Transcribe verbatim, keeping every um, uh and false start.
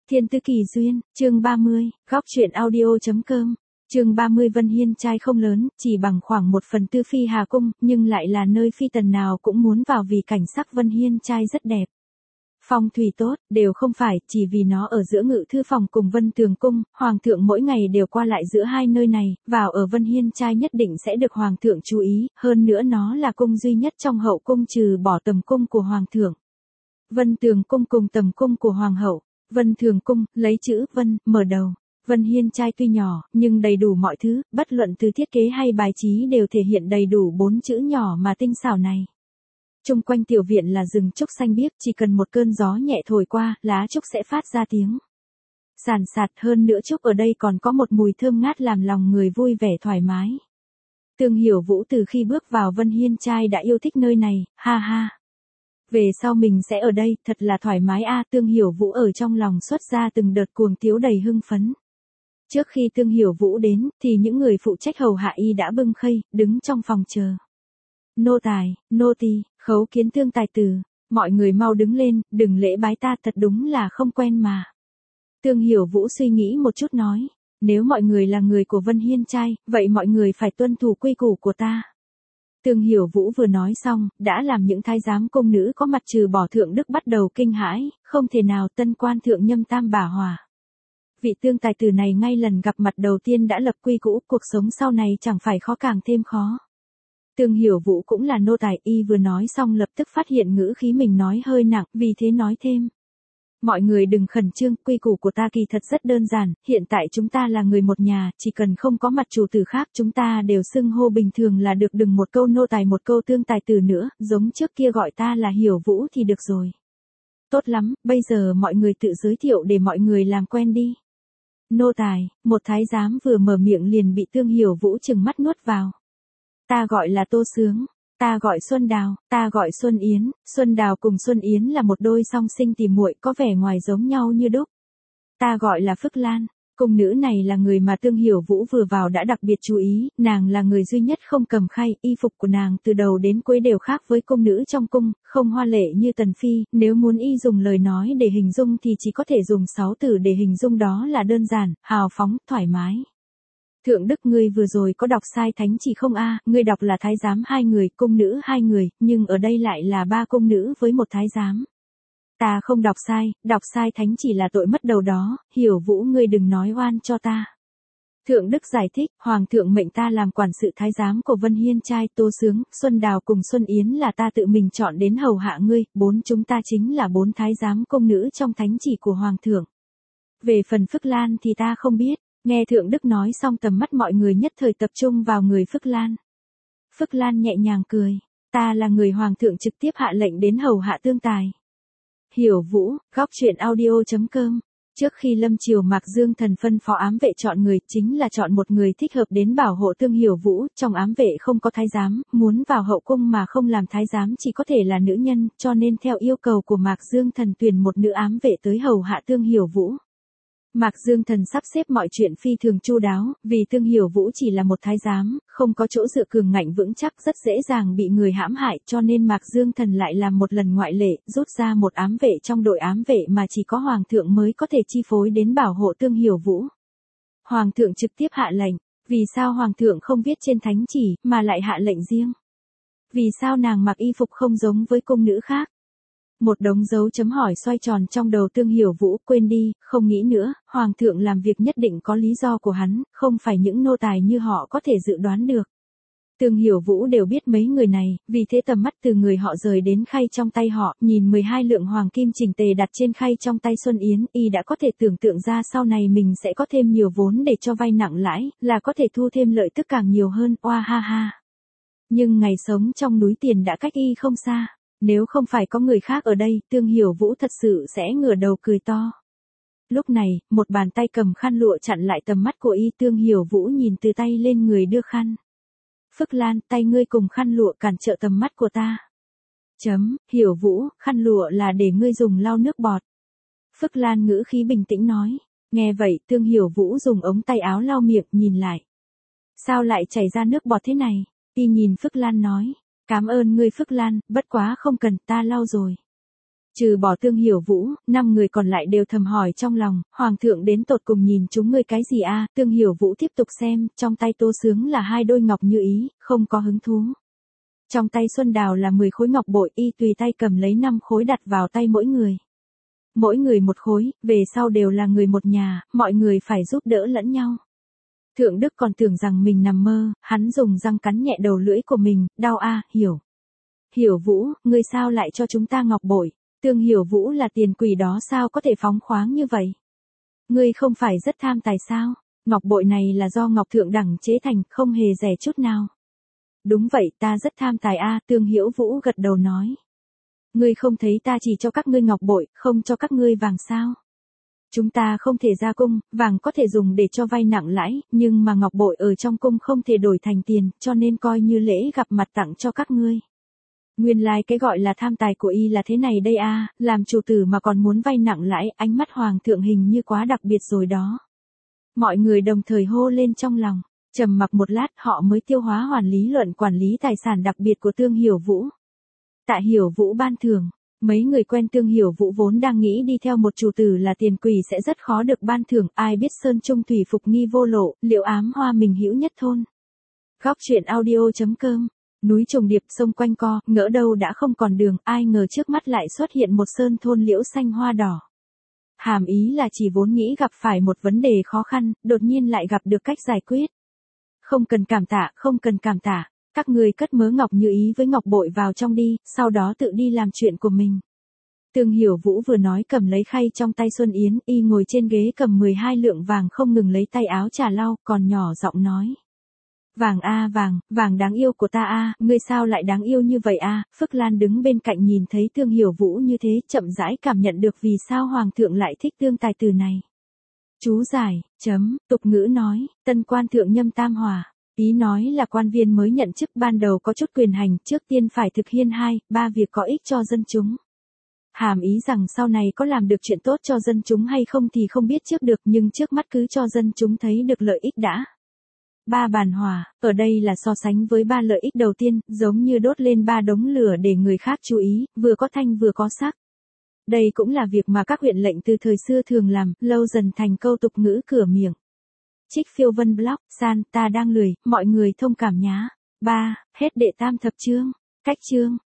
Thiên Tứ Kỳ Duyên, chương ba mươi, góc truyện audio.com, chương ba mươi. Vân Hiên trai không lớn, chỉ bằng khoảng một phần tư Phi Hà Cung, nhưng lại là nơi phi tần nào cũng muốn vào vì cảnh sắc Vân Hiên trai rất đẹp. Phong thủy tốt, đều không phải, chỉ vì nó ở giữa Ngự Thư Phòng cùng Vân Tường Cung, Hoàng thượng mỗi ngày đều qua lại giữa hai nơi này, vào ở Vân Hiên trai nhất định sẽ được Hoàng thượng chú ý, hơn nữa nó là cung duy nhất trong hậu cung trừ bỏ tầm cung của Hoàng thượng. Vân Tường Cung cùng tầm cung của Hoàng hậu. Vân Thường Cung, lấy chữ Vân, mở đầu. Vân Hiên trai tuy nhỏ, nhưng đầy đủ mọi thứ, bất luận từ thiết kế hay bài trí đều thể hiện đầy đủ bốn chữ nhỏ mà tinh xảo này. Trung quanh tiểu viện là rừng trúc xanh biếc, chỉ cần một cơn gió nhẹ thổi qua, lá trúc sẽ phát ra tiếng sàn sạt, hơn nữa trúc ở đây còn có một mùi thơm ngát làm lòng người vui vẻ thoải mái. Tương Hiểu Vũ từ khi bước vào Vân Hiên trai đã yêu thích nơi này, ha ha. Về sau mình sẽ ở đây, thật là thoải mái a. Tương Hiểu Vũ ở trong lòng xuất ra từng đợt cuồng tiếu đầy hưng phấn. Trước khi Tương Hiểu Vũ đến, thì những người phụ trách hầu hạ y đã bưng khay, đứng trong phòng chờ. Nô tài, nô tỳ, khấu kiến Tương tài tử, mọi người mau đứng lên, đừng lễ bái ta, thật đúng là không quen mà. Tương Hiểu Vũ suy nghĩ một chút nói, nếu mọi người là người của Vân Hiên trai, vậy mọi người phải tuân thủ quy củ của ta. Tương Hiểu Vũ vừa nói xong, đã làm những thái giám cung nữ có mặt trừ bỏ thượng đức bắt đầu kinh hãi, không thể nào tân quan thượng nhâm tam bả hòa. Vị Tương tài tử này ngay lần gặp mặt đầu tiên đã lập quy củ, cuộc sống sau này chẳng phải khó càng thêm khó. Tương Hiểu Vũ cũng là nô tài, y vừa nói xong lập tức phát hiện ngữ khí mình nói hơi nặng, vì thế nói thêm. Mọi người đừng khẩn trương, quy củ của ta kỳ thật rất đơn giản, hiện tại chúng ta là người một nhà, chỉ cần không có mặt chủ tử khác chúng ta đều xưng hô bình thường là được, đừng một câu nô tài một câu Tương tài tử nữa, giống trước kia gọi ta là Hiểu Vũ thì được rồi. Tốt lắm, bây giờ mọi người tự giới thiệu để mọi người làm quen đi. Nô tài, một thái giám vừa mở miệng liền bị Tương Hiểu Vũ trừng mắt nuốt vào. Ta gọi là Tô Sướng. Ta gọi Xuân Đào, ta gọi Xuân Yến, Xuân Đào cùng Xuân Yến là một đôi song sinh tỉ muội, có vẻ ngoài giống nhau như đúc. Ta gọi là Phức Lan, cung nữ này là người mà Tương Hiểu Vũ vừa vào đã đặc biệt chú ý, nàng là người duy nhất không cầm khay, y phục của nàng từ đầu đến cuối đều khác với cung nữ trong cung, không hoa lệ như Tần Phi, nếu muốn y dùng lời nói để hình dung thì chỉ có thể dùng sáu từ để hình dung, đó là đơn giản, hào phóng, thoải mái. Thượng đức, ngươi vừa rồi có đọc sai thánh chỉ không a? Ngươi đọc là thái giám hai người, cung nữ hai người, nhưng ở đây lại là ba cung nữ với một thái giám. Ta không đọc sai, đọc sai thánh chỉ là tội mất đầu đó, Hiểu Vũ ngươi đừng nói oan cho ta. Thượng đức giải thích, Hoàng thượng mệnh ta làm quản sự thái giám của Vân Hiên trai, Tô Sướng, Xuân Đào cùng Xuân Yến là ta tự mình chọn đến hầu hạ ngươi, bốn chúng ta chính là bốn thái giám cung nữ trong thánh chỉ của Hoàng thượng. Về phần Phức Lan thì ta không biết. Nghe Thượng Đức nói xong tầm mắt mọi người nhất thời tập trung vào người Phức Lan. Phức Lan nhẹ nhàng cười, ta là người Hoàng thượng trực tiếp hạ lệnh đến hầu hạ Tương tài. Hiểu Vũ, góc truyện audio.com. Trước khi lâm triều Mạc Dương Thần phân phó ám vệ chọn người, chính là chọn một người thích hợp đến bảo hộ Tương Hiểu Vũ, trong ám vệ không có thái giám, muốn vào hậu cung mà không làm thái giám chỉ có thể là nữ nhân, cho nên theo yêu cầu của Mạc Dương Thần tuyển một nữ ám vệ tới hầu hạ Tương Hiểu Vũ. Mạc Dương Thần sắp xếp mọi chuyện phi thường chu đáo, vì Tương Hiểu Vũ chỉ là một thái giám, không có chỗ dựa cường ngạnh vững chắc, rất dễ dàng bị người hãm hại, cho nên Mạc Dương Thần lại làm một lần ngoại lệ, rút ra một ám vệ trong đội ám vệ mà chỉ có Hoàng thượng mới có thể chi phối đến bảo hộ Tương Hiểu Vũ. Hoàng thượng trực tiếp hạ lệnh, vì sao Hoàng thượng không viết trên thánh chỉ, mà lại hạ lệnh riêng? Vì sao nàng mặc y phục không giống với cung nữ khác? Một đống dấu chấm hỏi xoay tròn trong đầu Tương Hiểu Vũ, quên đi, không nghĩ nữa, Hoàng thượng làm việc nhất định có lý do của hắn, không phải những nô tài như họ có thể dự đoán được. Tương Hiểu Vũ đều biết mấy người này, vì thế tầm mắt từ người họ rời đến khay trong tay họ, nhìn mười hai lượng hoàng kim chỉnh tề đặt trên khay trong tay Xuân Yến, y đã có thể tưởng tượng ra sau này mình sẽ có thêm nhiều vốn để cho vay nặng lãi, là có thể thu thêm lợi tức càng nhiều hơn, oa ha ha. Nhưng ngày sống trong núi tiền đã cách y không xa. Nếu không phải có người khác ở đây, Tương Hiểu Vũ thật sự sẽ ngửa đầu cười to. Lúc này, một bàn tay cầm khăn lụa chặn lại tầm mắt của y. Tương Hiểu Vũ nhìn từ tay lên người đưa khăn. Phức Lan, tay ngươi cùng khăn lụa cản trở tầm mắt của ta. Chấm, Hiểu Vũ, khăn lụa là để ngươi dùng lau nước bọt. Phức Lan ngữ khí bình tĩnh nói. Nghe vậy, Tương Hiểu Vũ dùng ống tay áo lau miệng, nhìn lại. Sao lại chảy ra nước bọt thế này? Y nhìn Phức Lan nói. Cảm ơn ngươi Phức Lan, bất quá không cần, ta lau rồi. Trừ bỏ Tương Hiểu Vũ, năm người còn lại đều thầm hỏi trong lòng, Hoàng thượng đến tột cùng nhìn chúng ngươi cái gì a? Tương Hiểu Vũ tiếp tục xem, trong tay Tô Sướng là hai đôi ngọc như ý, không có hứng thú. Trong tay Xuân Đào là mười khối ngọc bội, y tùy tay cầm lấy năm khối đặt vào tay mỗi người. Mỗi người một khối, về sau đều là người một nhà, mọi người phải giúp đỡ lẫn nhau. Thượng Đức còn tưởng rằng mình nằm mơ, hắn dùng răng cắn nhẹ đầu lưỡi của mình, đau a, hiểu. Hiểu Vũ, ngươi sao lại cho chúng ta ngọc bội? Tương Hiểu Vũ là tiền quỷ đó sao có thể phóng khoáng như vậy? Ngươi không phải rất tham tài sao? Ngọc bội này là do ngọc thượng đẳng chế thành, không hề rẻ chút nào. Đúng vậy, ta rất tham tài a, Tương Hiểu Vũ gật đầu nói. Ngươi không thấy ta chỉ cho các ngươi ngọc bội, không cho các ngươi vàng sao? Chúng ta không thể ra cung, vàng có thể dùng để cho vay nặng lãi, nhưng mà ngọc bội ở trong cung không thể đổi thành tiền, cho nên coi như lễ gặp mặt tặng cho các ngươi. Nguyên lai like cái gọi là tham tài của y là thế này đây a, làm chủ tử mà còn muốn vay nặng lãi, ánh mắt hoàng thượng hình như quá đặc biệt rồi đó. Mọi người đồng thời hô lên trong lòng, trầm mặc một lát họ mới tiêu hóa hoàn lý luận quản lý tài sản đặc biệt của Tương Hiểu Vũ. Tạ Hiểu Vũ ban thưởng, mấy người quen Tương Hiểu Vũ vốn đang nghĩ đi theo một chủ tử là tiền quỷ sẽ rất khó được ban thưởng, ai biết sơn trung thủy phục nghi vô lộ, liệu ám hoa mình hữu nhất thôn. Góc truyện audio chấm com. Núi trùng điệp sông quanh co, ngỡ đâu đã không còn đường, ai ngờ trước mắt lại xuất hiện một sơn thôn liễu xanh hoa đỏ. Hàm ý là chỉ vốn nghĩ gặp phải một vấn đề khó khăn, đột nhiên lại gặp được cách giải quyết. Không cần cảm tạ, không cần cảm tạ, các người cất mớ ngọc như ý với ngọc bội vào trong đi, sau đó tự đi làm chuyện của mình. Tương Hiểu Vũ vừa nói cầm lấy khay trong tay Xuân Yến, y ngồi trên ghế cầm mười hai lượng vàng không ngừng lấy tay áo trà lau, còn nhỏ giọng nói. Vàng a vàng, vàng đáng yêu của ta a, ngươi sao lại đáng yêu như vậy a? Phước Lan đứng bên cạnh nhìn thấy Tương Hiểu Vũ như thế, chậm rãi cảm nhận được vì sao hoàng thượng lại thích tương tài từ này. Chú giải, chấm, tục ngữ nói, tân quan thượng nhâm tam hòa, ý nói là quan viên mới nhận chức ban đầu có chút quyền hành, trước tiên phải thực hiện hai, ba việc có ích cho dân chúng. Hàm ý rằng sau này có làm được chuyện tốt cho dân chúng hay không thì không biết trước được, nhưng trước mắt cứ cho dân chúng thấy được lợi ích đã. Ba bàn hòa, ở đây là so sánh với ba lợi ích đầu tiên, giống như đốt lên ba đống lửa để người khác chú ý, vừa có thanh vừa có sắc. Đây cũng là việc mà các huyện lệnh từ thời xưa thường làm, lâu dần thành câu tục ngữ cửa miệng. Trích Phiêu Vân Blog, san, ta đang lười, mọi người thông cảm nhá. ba. Hết đệ tam thập chương. Cách chương.